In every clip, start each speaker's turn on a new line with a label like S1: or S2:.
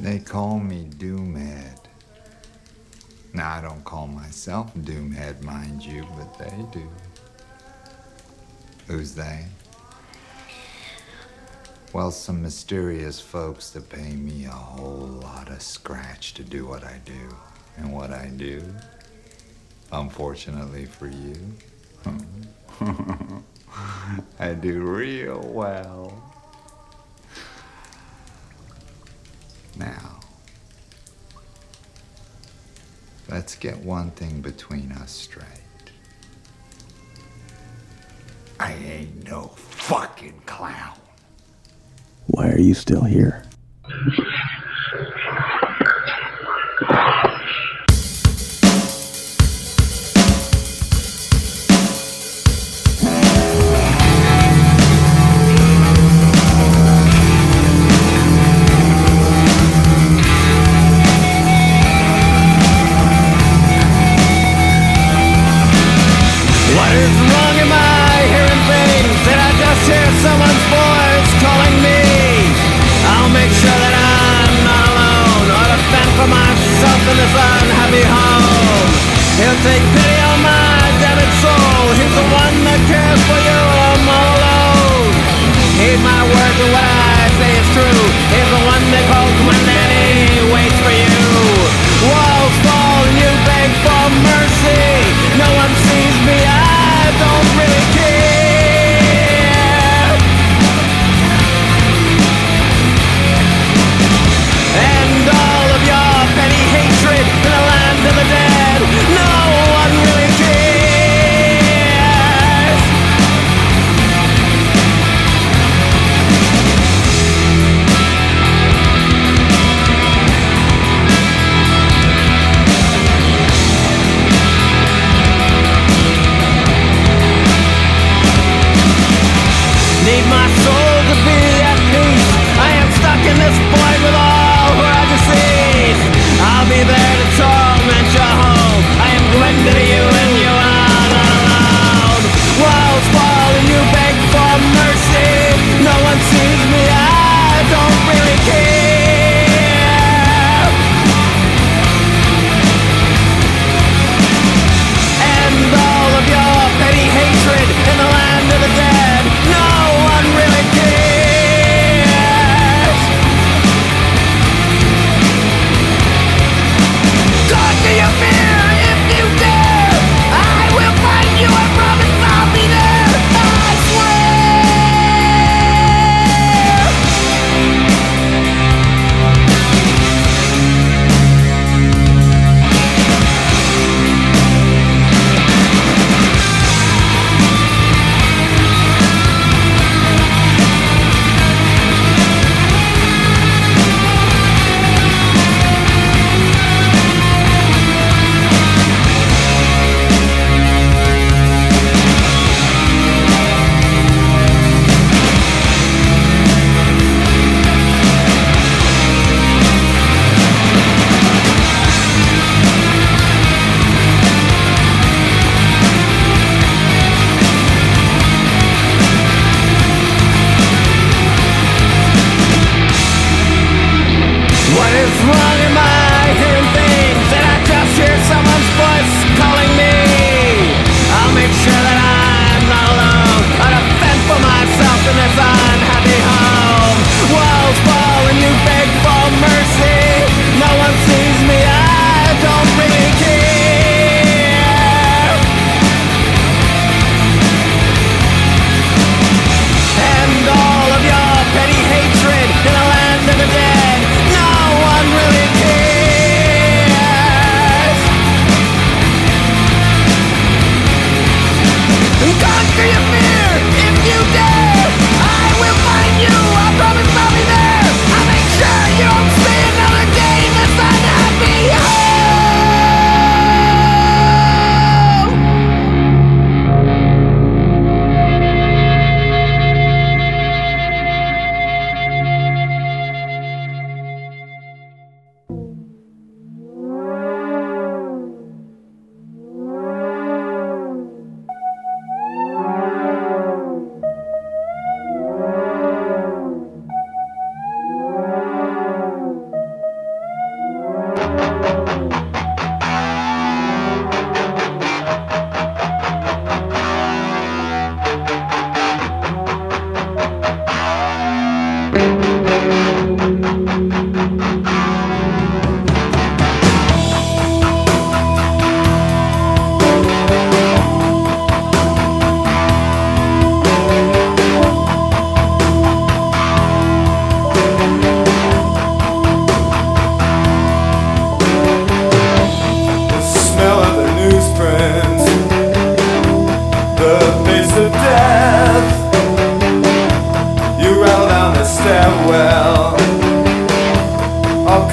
S1: They call me Doomhead. Now, I don't call myself Doomhead, mind you, but they do. Who's they? Well, some mysterious folks that pay me a whole lot of scratch to do what I do. And what I do, unfortunately for you, I do real well. Now, let's get one thing between us straight. I ain't no fucking clown.
S2: Why are you still here?
S3: What is wrong? Am I hearing things? Did I just hear someone's voice calling me? I'll make sure that I'm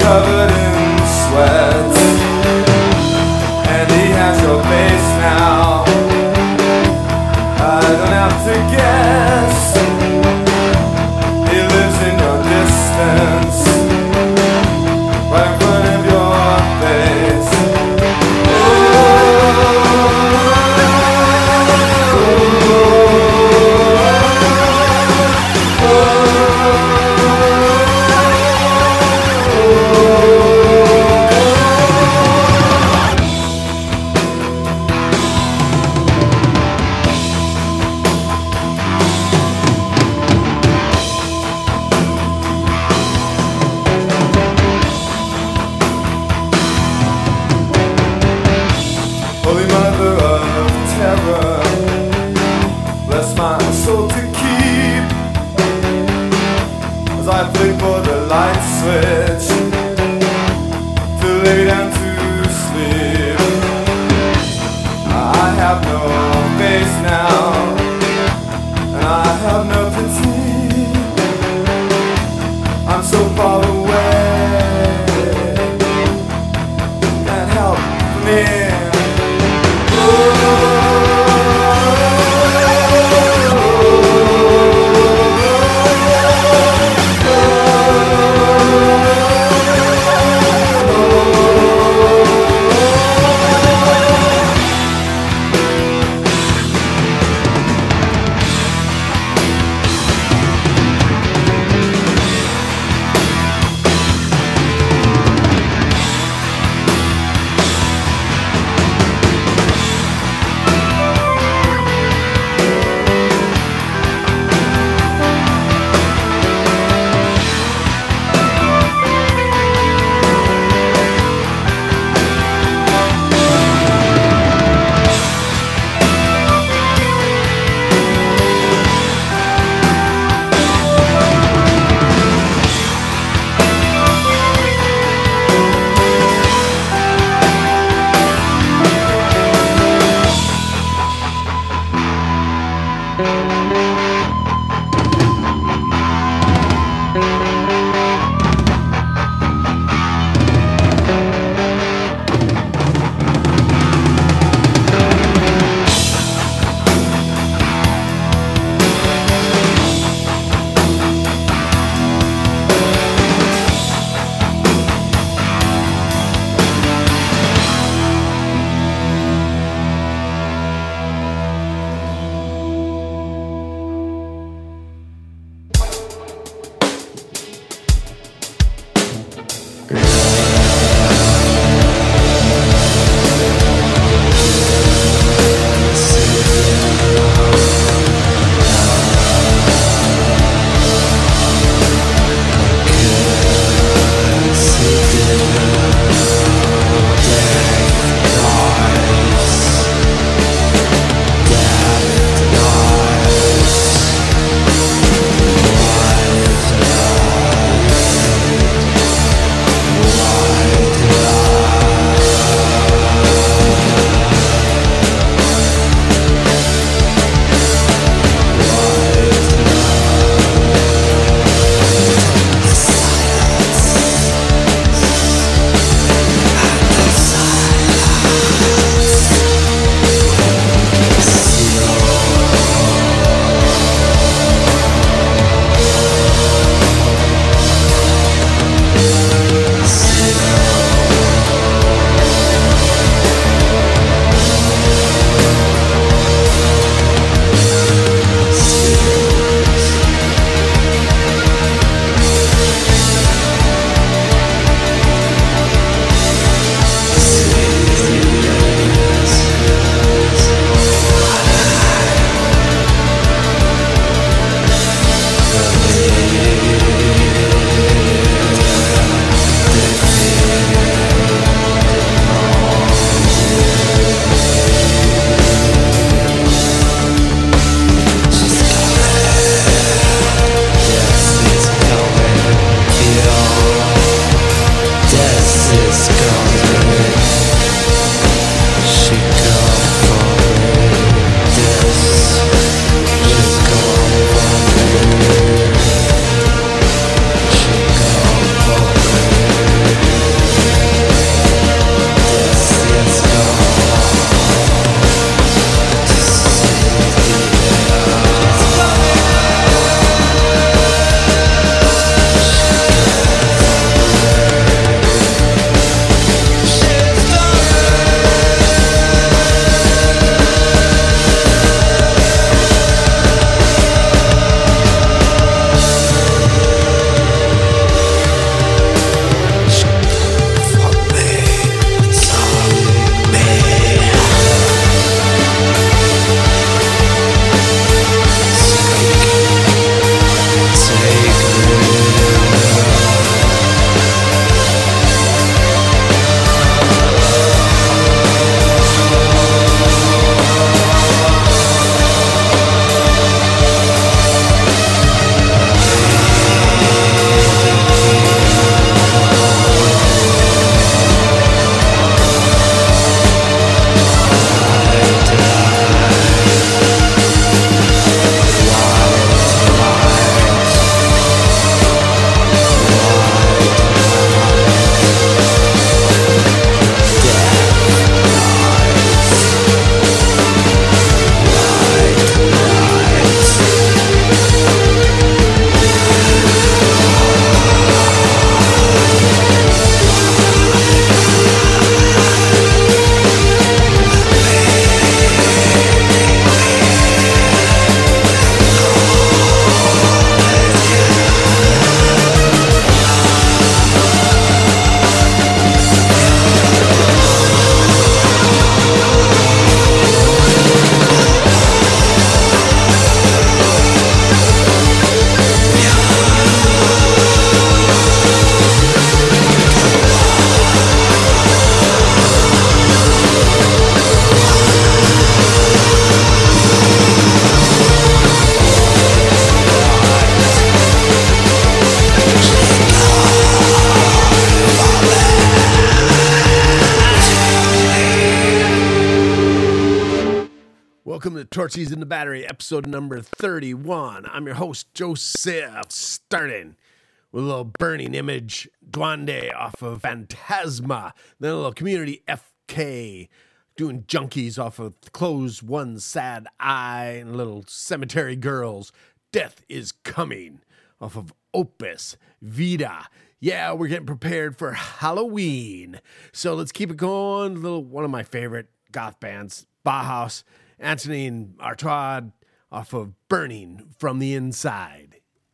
S4: covered in sweat, and he has your face now. I don't have to guess. He lives in your distance, right in front of your face. Oh,
S3: Welcome to Torchies in the Battery, episode number 31. I'm your host, Joseph, starting with a little Burning Image, Duende off of Phantasma, then a little Community FK, doing Junkies off of Close One Sad Eye, and a little Cemetery Girls, Death is Coming, off of Opus Vita. Yeah, we're getting prepared for Halloween. So let's keep it going. One of my favorite goth bands, Bauhaus, Anthony and Artaud off of Burning from the Inside.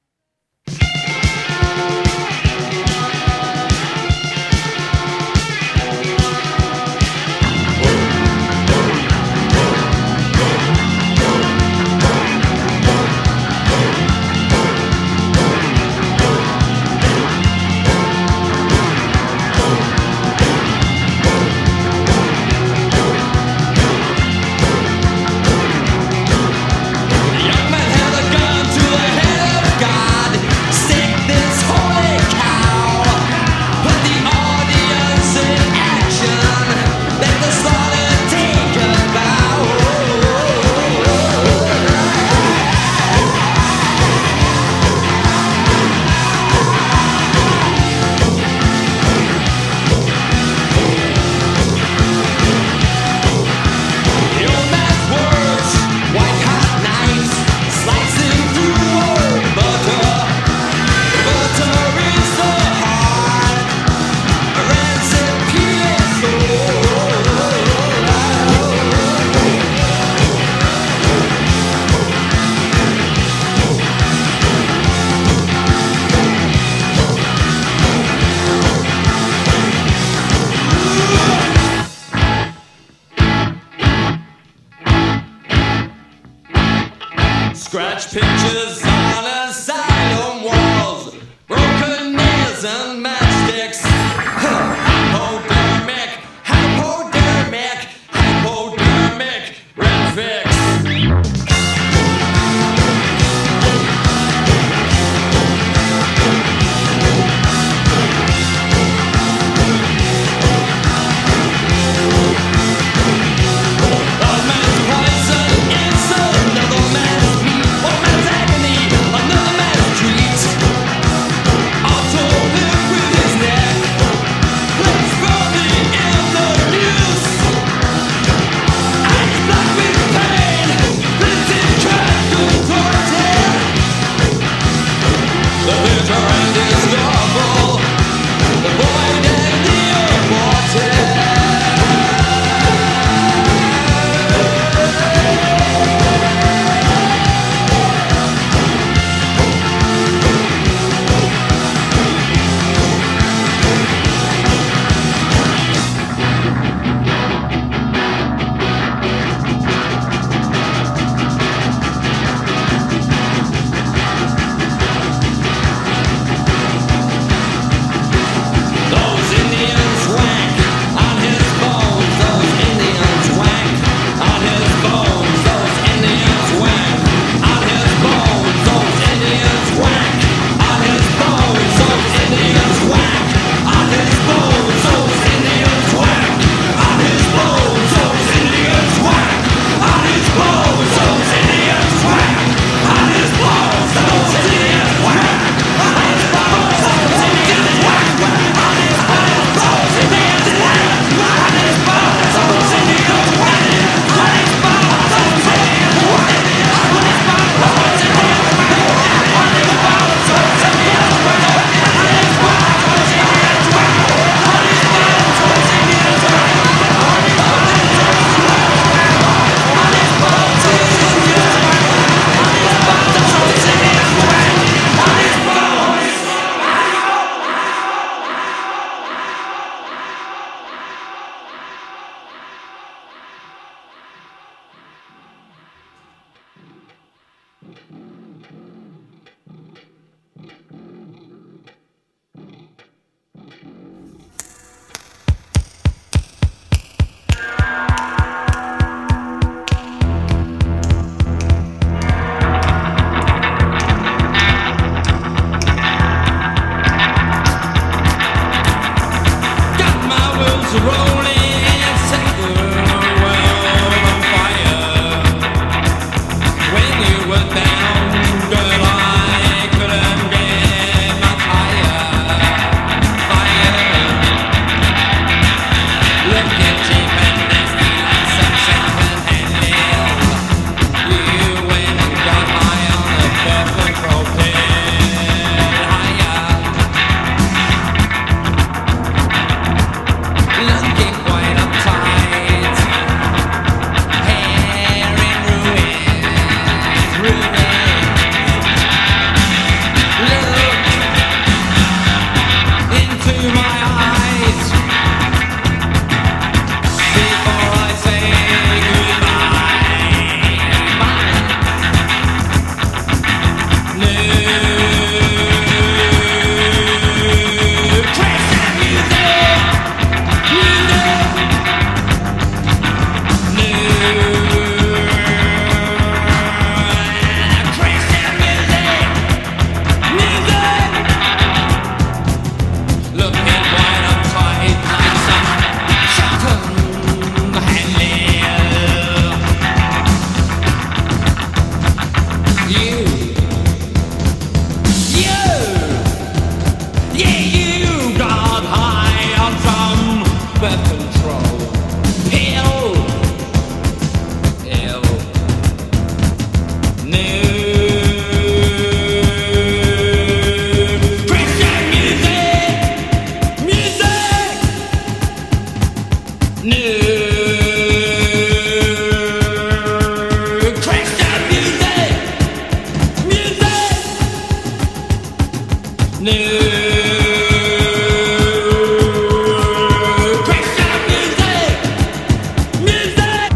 S4: Scratch pictures on asylum walls, broken nails and matchsticks. Hypodermic, hypodermic, hypodermic, red fix. A man's poison is another man's meat. One man's agony New crash down music, music. New crash down music, music.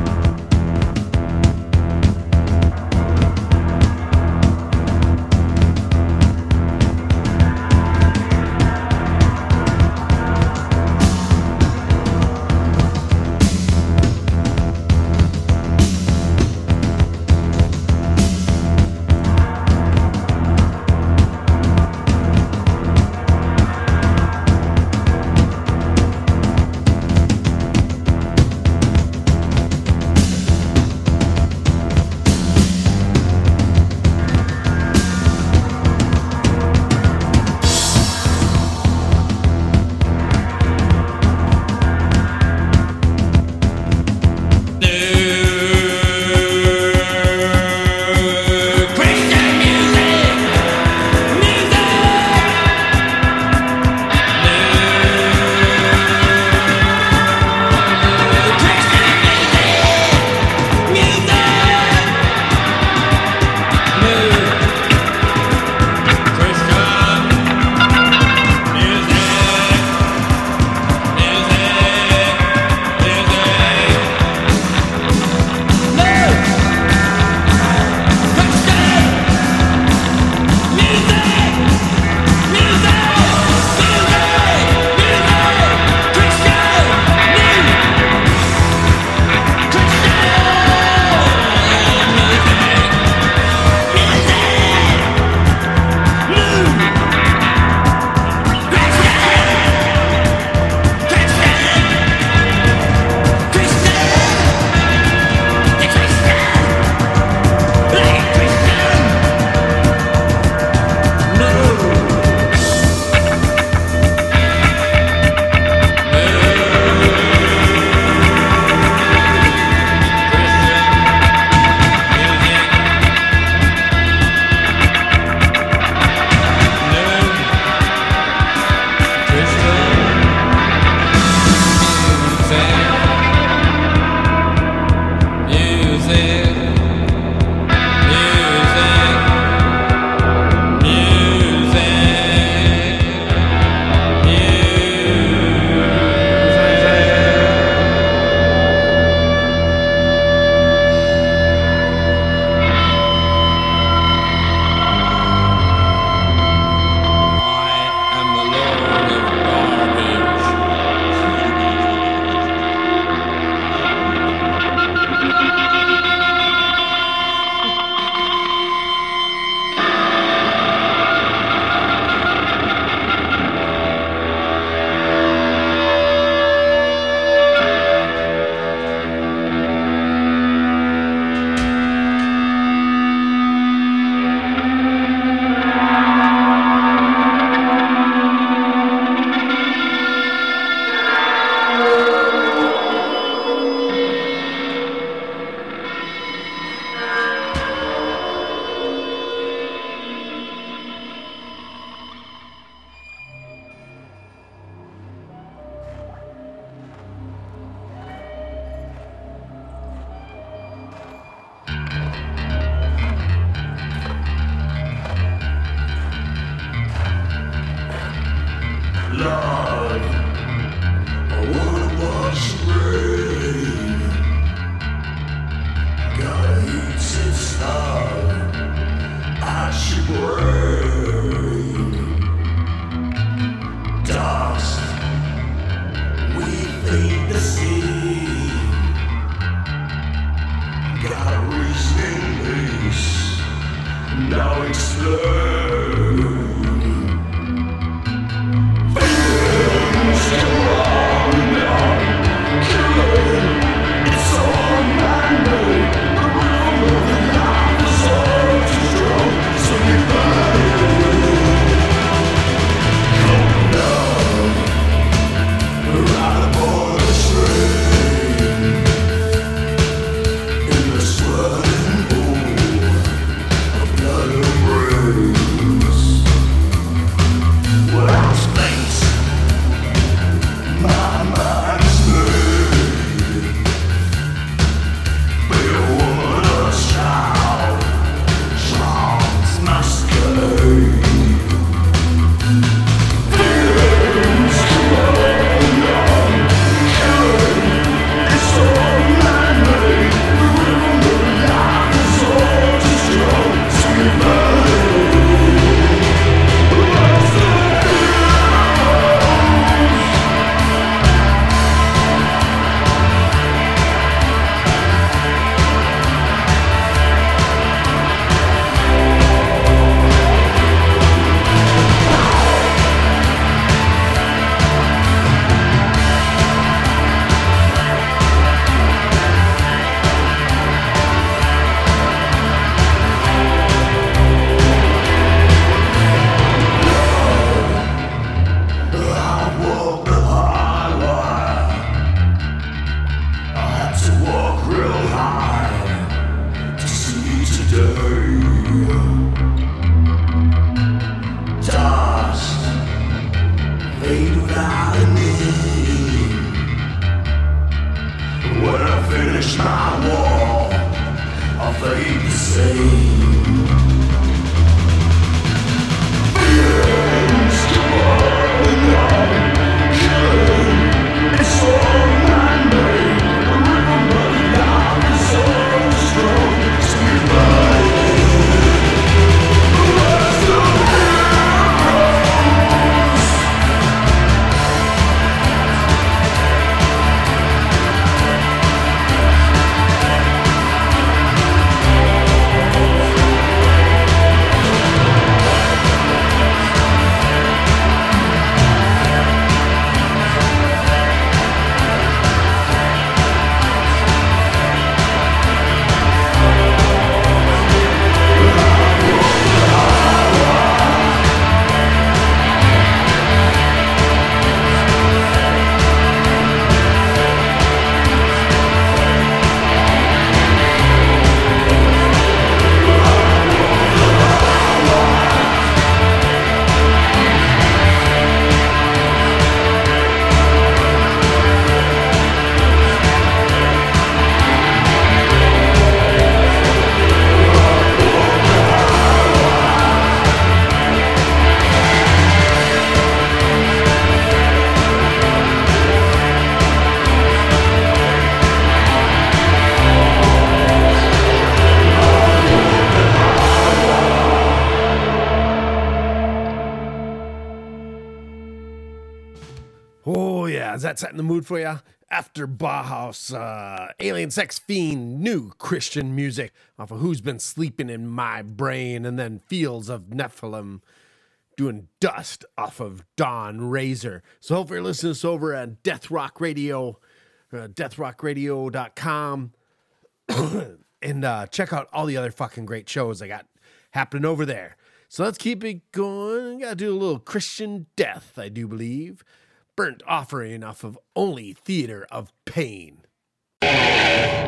S3: that setting the mood for you? After Bauhaus, Alien Sex Fiend, new Christian music off of Who's Been Sleeping in My Brain, and then Fields of Nephilim doing Dust off of Dawn Razor. So hopefully you're listening to us over at Death Rock Radio, deathrockradio.com, and check out all the other fucking great shows I got happening over there. So let's keep it going. Gotta do a little Christian death, I do believe. Burnt Offering off of Only Theater of Pain.
S5: Fresh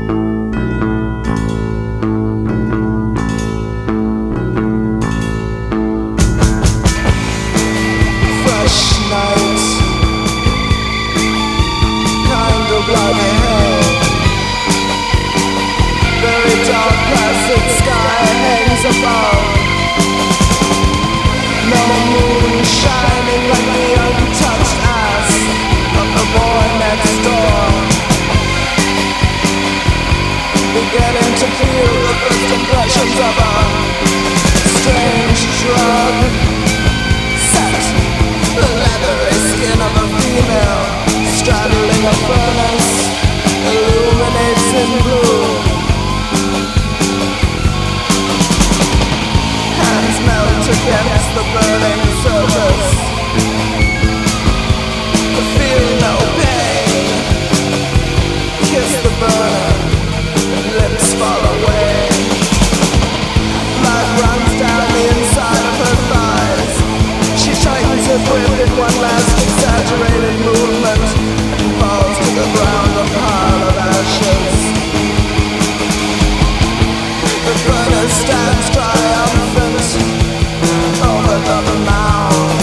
S5: night, kind of like hell. Very dark plastic sky hangs above. No moon shining like the untouched ass of the boy next door. Beginning to feel the first impressions of a strange drug. Set the leathery skin of a female, straddling a furnace, illuminates in blue. Hands melt against the burning surface. Feel no pain. Kiss the burner, lips fall away. Blood runs down the inside of her thighs. She tightens her grip in one last exaggerated movement and falls to the ground a pile of ashes. The burner stands triumphant over the mound.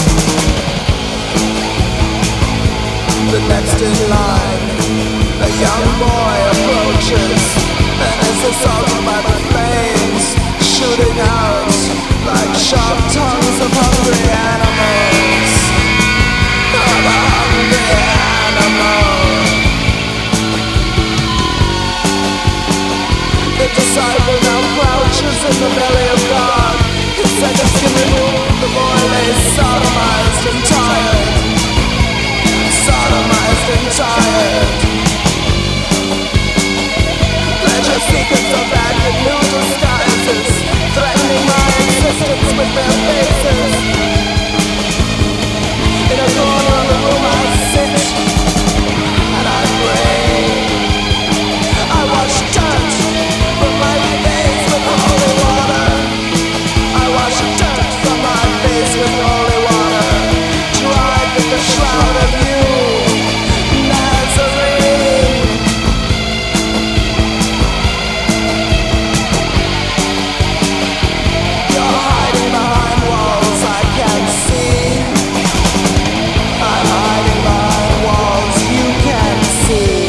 S5: The next in line, a young boy approaches and is assaulted by the flames, shooting out like sharp tongues of hungry animals. Of a hungry animal. The disciple now crouches in the belly of God. His seconds can remove the boy lays sodomized and tired. Sodomized and tired. Pleasure seekers are back in new disguises, threatening my existence with their faces. In a corner of the room I sit and I pray. I wash dirt from my face with holy water. I wash dirt from my face with holy water, dried with the shroud of you, Nazarene. You're hiding behind walls I can't see. I'm hiding behind walls you can't see.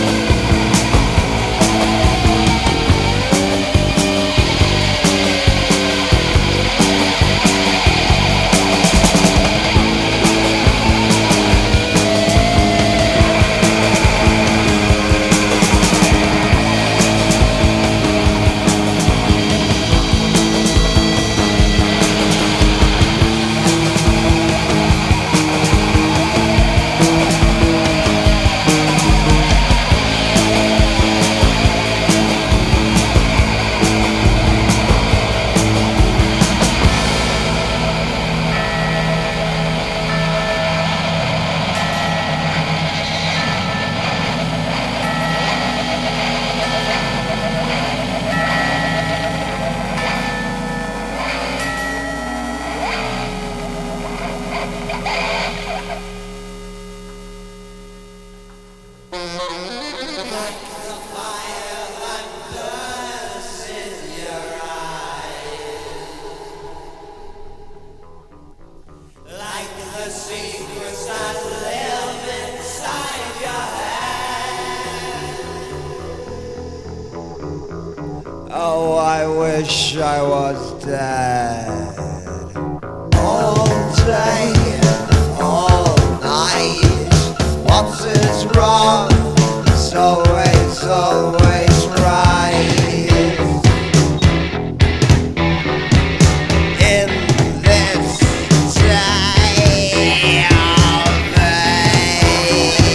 S5: Oh, I wish I was dead. All day, all night. What's is wrong? It's always, always right. In this day of age.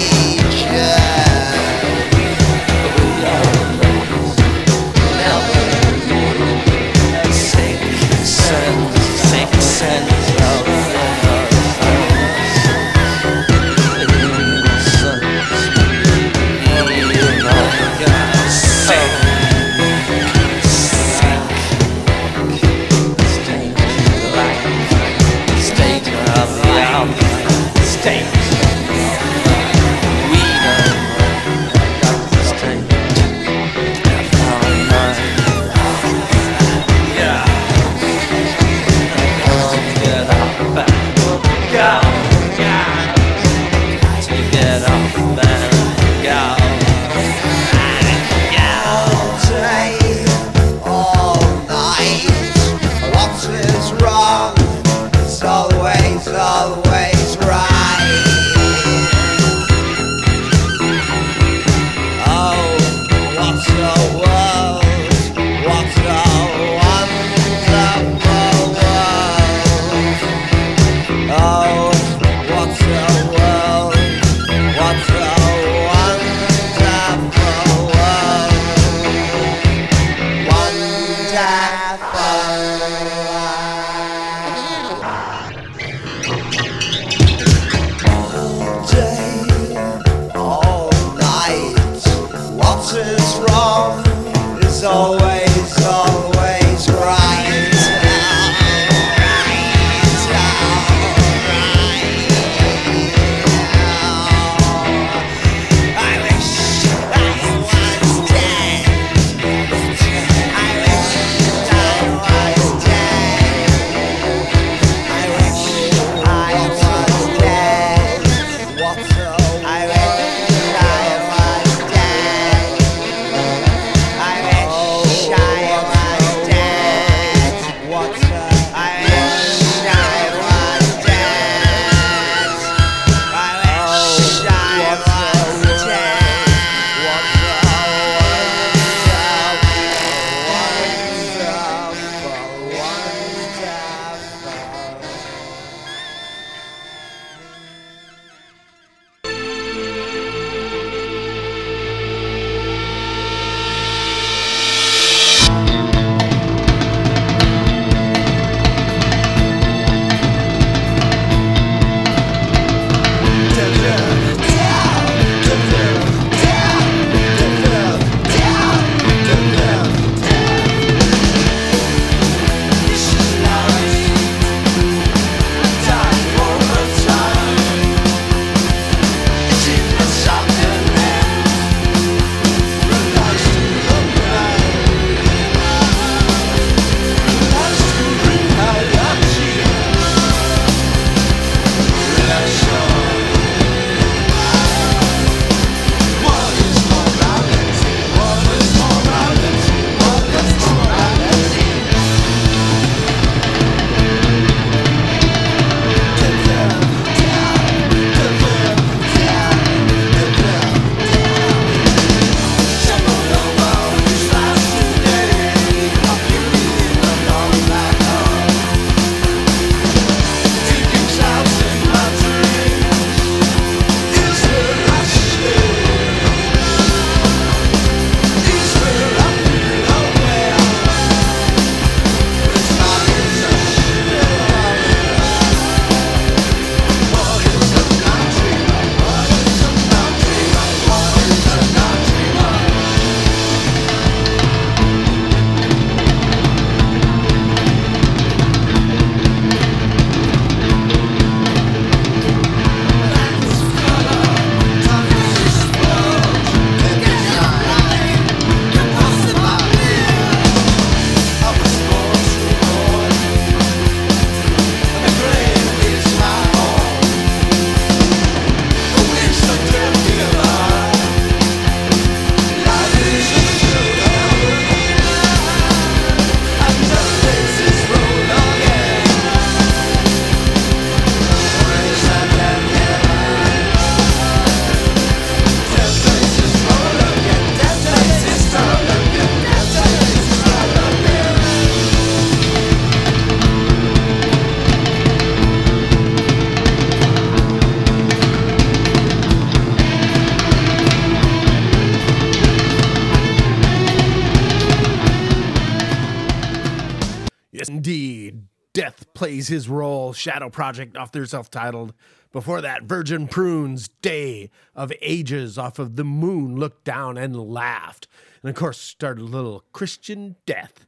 S3: Indeed, Death plays his role. Shadow Project off their self-titled. Before that, Virgin Prunes, Day of Ages off of The Moon Looked Down and Laughed. And of course, started a little Christian Death.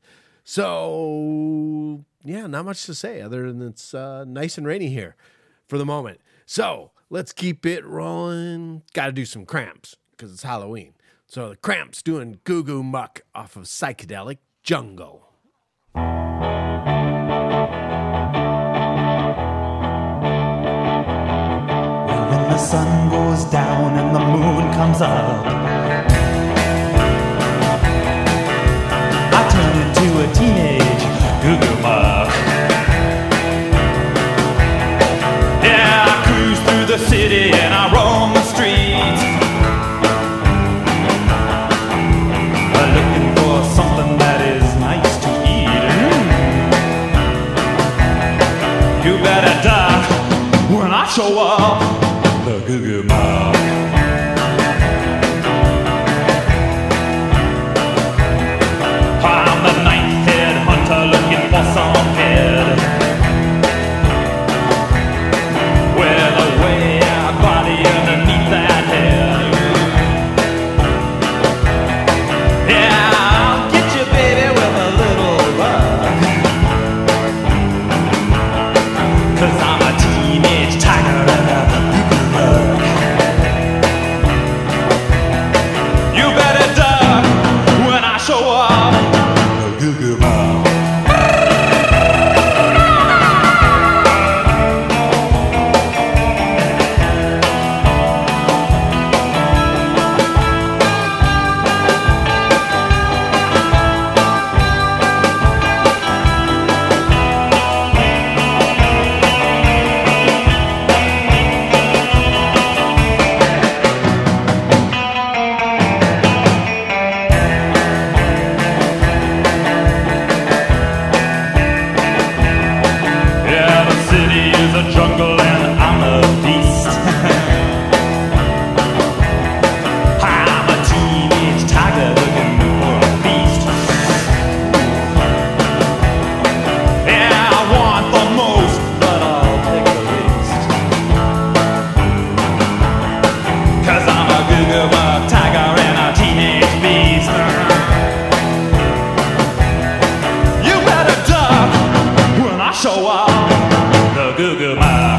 S3: So, yeah, not much to say other than it's nice and rainy here for the moment. So, let's keep it rolling. Got to do some Cramps because it's Halloween. So, the Cramps doing Goo Goo Muck off of Psychedelic Jungle.
S6: When the sun goes down and the moon comes up, I turn into a teenage goo-goo muck. Yeah, I cruise through the city and I roam the streets, looking for something that is nice to eat. You better duck when I show up, the goo-goo muck. I'm the ninth head hunter looking for some head with a way out body underneath that head. Yeah, I'll get you, baby, with a little love, 'cause I'm a teenage tiger and a goo-goo muck. You better duck when I show up, the goo-goo muck. Yeah, the city is a jungle and I'm a beast. I'm a teenage tiger looking for a feast. Yeah, I want the most, but I'll take the least, 'cause I'm a goo-goo muck tiger and a teenage beast. You better duck when I show up, the goo-goo muck.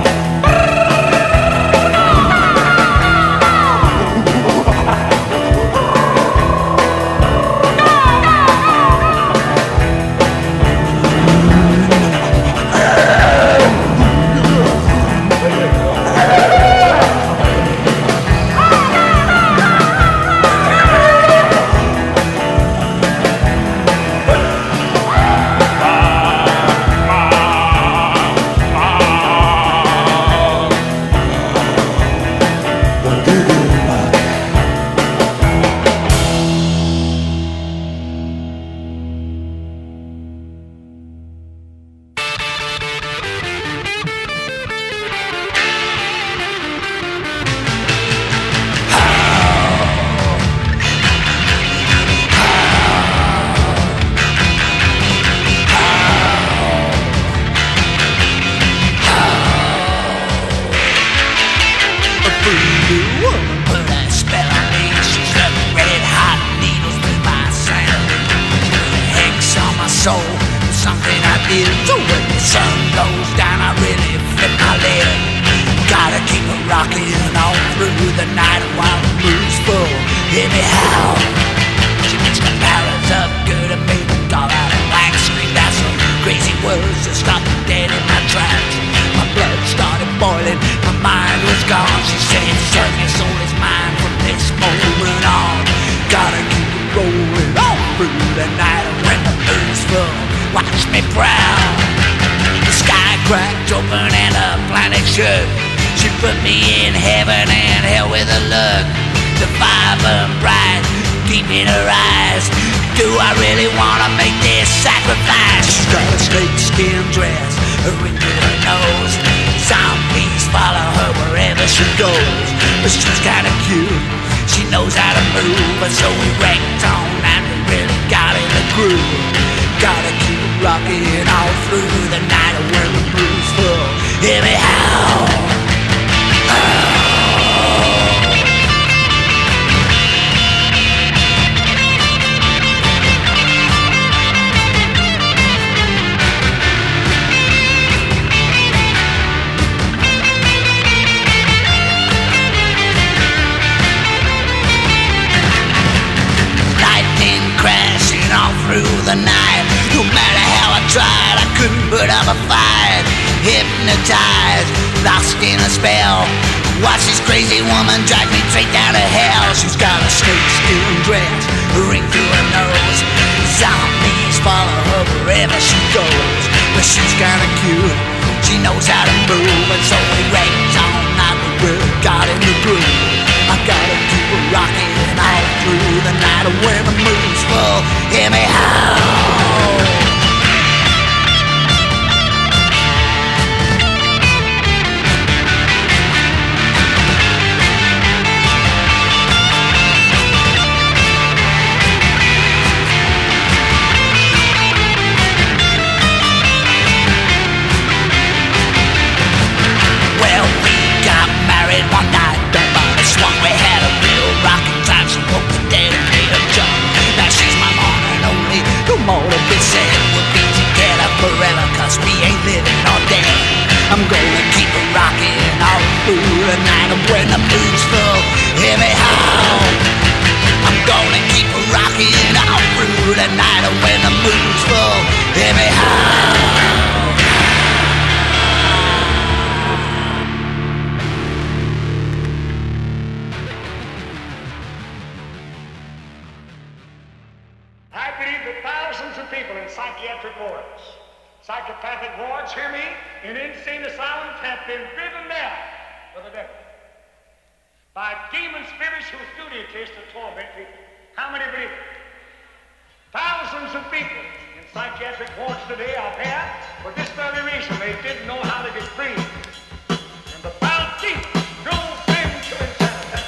S7: Put a spell on me. She stuck red hot needles through my sand. Hex on my soul. Something I did. So when the sun goes down, I really flip my lid. Gotta keep it rocking all through the night while the moon's full. Hear me howl. She makes the parrots up good and made them dog out and black. Screamed out some crazy words to stop me dead in my tracks. My blood started boiling. My mind was gone. She said, "Son, your soul is mine from this moment on." Gotta keep it rolling all through the night. And when the moon's full, watch me prowl. The sky cracked open and the planet shook. She put me in heaven and hell with a look. The fire burned bright deep in her eyes. Do I really wanna make this sacrifice? She's got a snakeskin dress, a ring to her nose. Zombies follow her wherever she goes. But she's kinda cute, she knows how to move. And so we wrecked on and we really got in the groove. Gotta keep it rocking all through the night. And when the blues full, hear me howl. Through the night, no matter how I tried, I couldn't put up a fight. Hypnotized, lost in a spell, Watch this crazy woman drag me straight down to hell. She's got a snakeskin dress, a ring through her nose. Zombies follow her wherever she goes. But she's kinda cute, she knows how to move. And so we raise all night, we really got in the groove. I gotta keep her rocking all through the night. When the moon's full, hear me howl. One night, the swung, we had a real rockin' time. She woke the dedicated jump. Now she's my one and only. No more to be said. We'll be together forever, cause we ain't living or dead. I'm gonna keep her rockin' all through the night. And when the moon's full, hear me howl. I'm gonna keep her rockin' all through the night. And when the moon's full, hear me howl.
S8: Psychiatric wards. Psychopathic wards, hear me, in insane asylums have been driven mad for the devil by demon spirits whose duty it is to torment people. How many believe it? Thousands of people in psychiatric wards today are there for this very reason. They didn't know how to get free. And the foul demons drove them to insanity.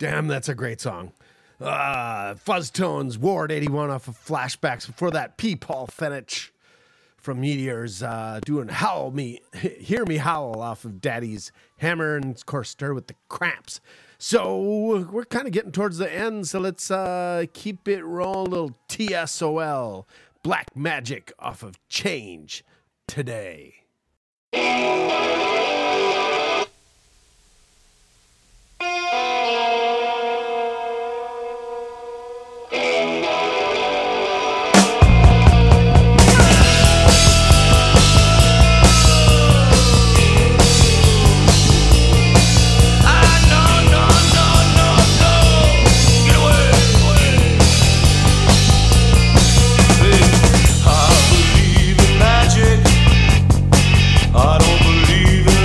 S3: Damn, that's a great song. Fuzztones, Ward 81 off of Flashbacks. Before that, P. Paul Fenich from Meteors doing Hear Me Howl off of Daddy's Hammer, and of course Stir with the Cramps. So we're kind of getting towards the end, so let's keep it rolling. A little TSOL, Black Magic off of Change Today.
S6: I don't believe in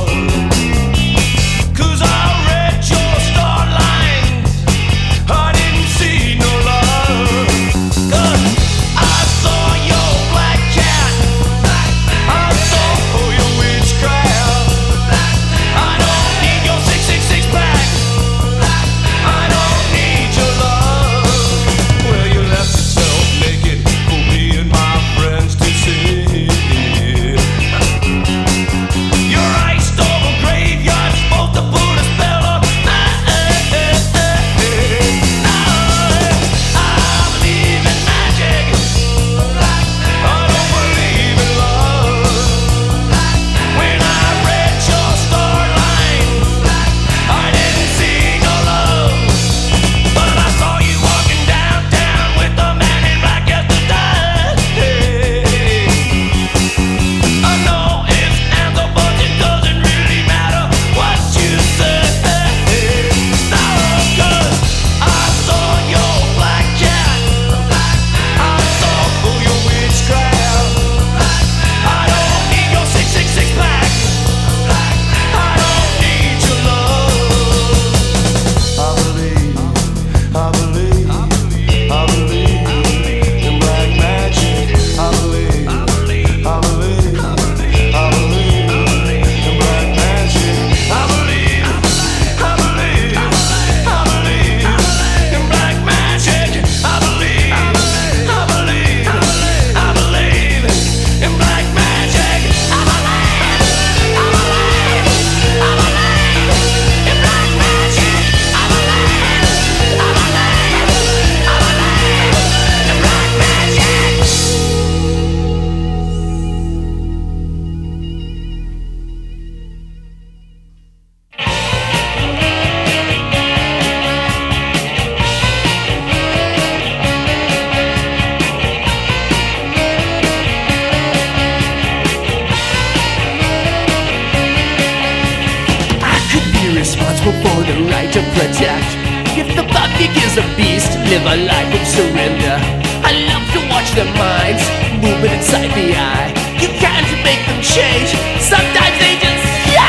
S7: for the right to protect. If the public is a beast, live a life of surrender. I love to watch their minds moving inside the eye. You can't make them change, sometimes they just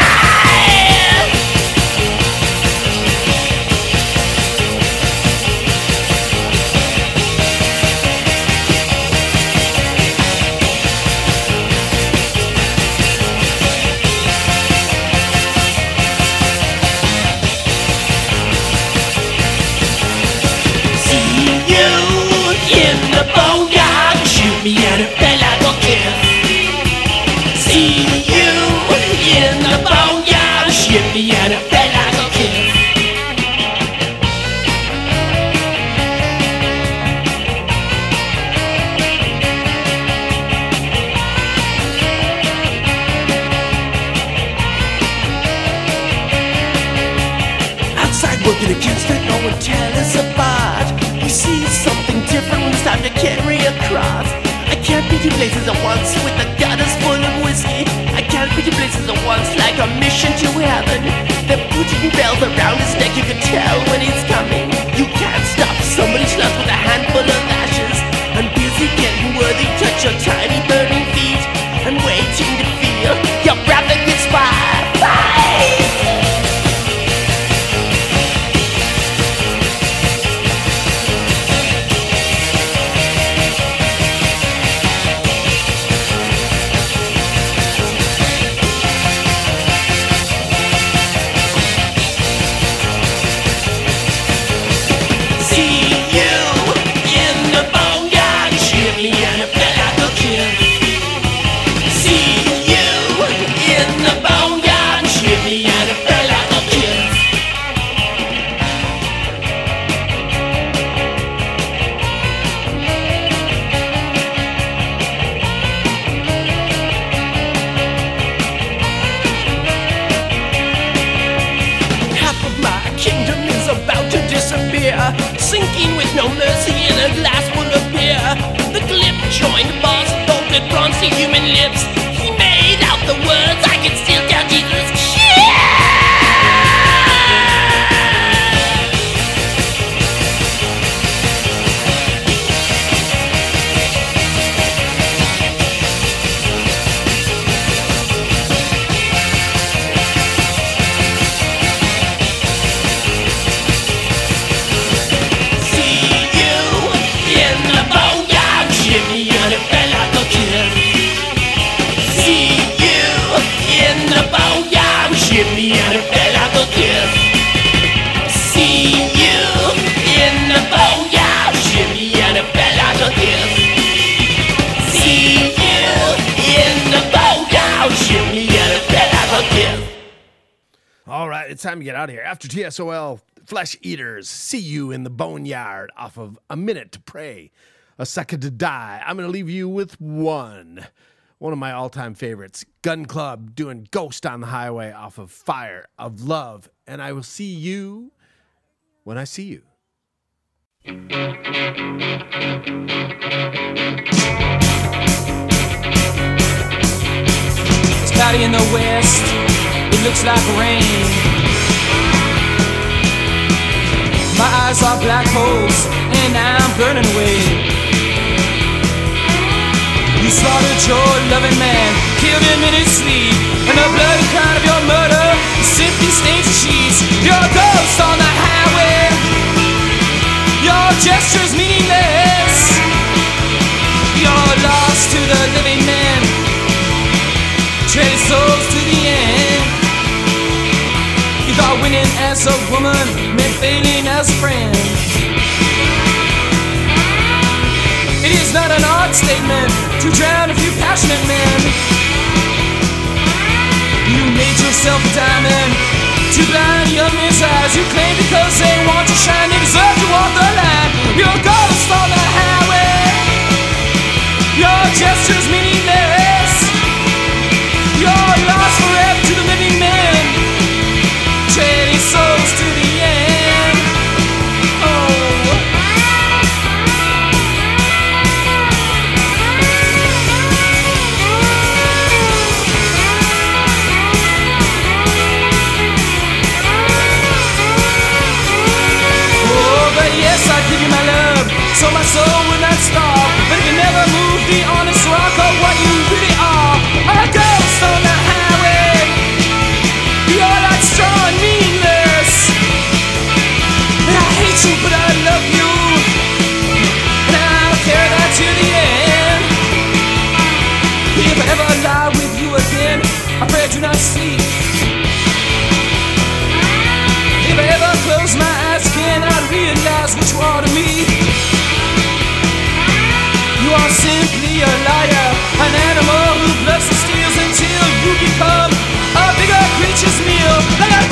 S7: me and it felt like a kiss. See you in the boneyard, shoot me and it felt like a kiss. Outside working against it, no one tell us apart. You see something different when it's time to carry a cross. I can't be two places at once with the gutters full of whiskey. I can't be two places at once like a mission to heaven. They're putting bells around his neck, you can tell when he's coming. You can't stop somebody's love with a handful of ashes. I'm busy getting worthy, touch your tiny burning feet and waiting to feel your breath against my face. no mercy in a glass full of beer. The clip joined bars and bolted bronzy human lips. He made out the words, I can still tell Jesus. Give me and it fell like a kiss. See you in the booyah. Shimmy and it fell like a kiss. See you in the booyah. Shimmy and it fell like a kiss.
S3: All right, it's time to get out of here. After TSOL, Flesh Eaters, See You in the Boneyard off of A Minute to Pray, A Second to Die. I'm going to leave you with one of my all-time favorites, Gun Club doing Ghost on the Highway off of Fire of Love. And I will see you when I see you.
S9: It's cloudy in the west, it looks like rain. My eyes are black holes, and I'm burning away. You slaughtered your loving man, killed him in his sleep, and the bloody crown of your murder simply stains the sheets. You're a ghost on the highway, your gestures meaningless. You're lost to the living man, trading souls to the end. You thought winning as a woman meant failing as a friend. It is not an odd statement to drown a few passionate men. You made yourself a diamond to blind young men's eyes. You claim because they want to shine, they deserve to walk the line. You're a ghost on the highway, your gestures meaningless. You're lost forever to the living men, trading souls to the end. Oh. I'd give you my love, so my soul would not starve. But if you never move the honest rock of what you really are, a ghost on the highway, you're not strong, meaningless. And I hate you, but I love you, and I'll carry that to the end. If I ever lie with you again, I pray do not sleep. If I ever close my eyes again, I realize what you are to me. You are simply a liar, an animal who bluffs and steals until you become a bigger creature's meal. Like a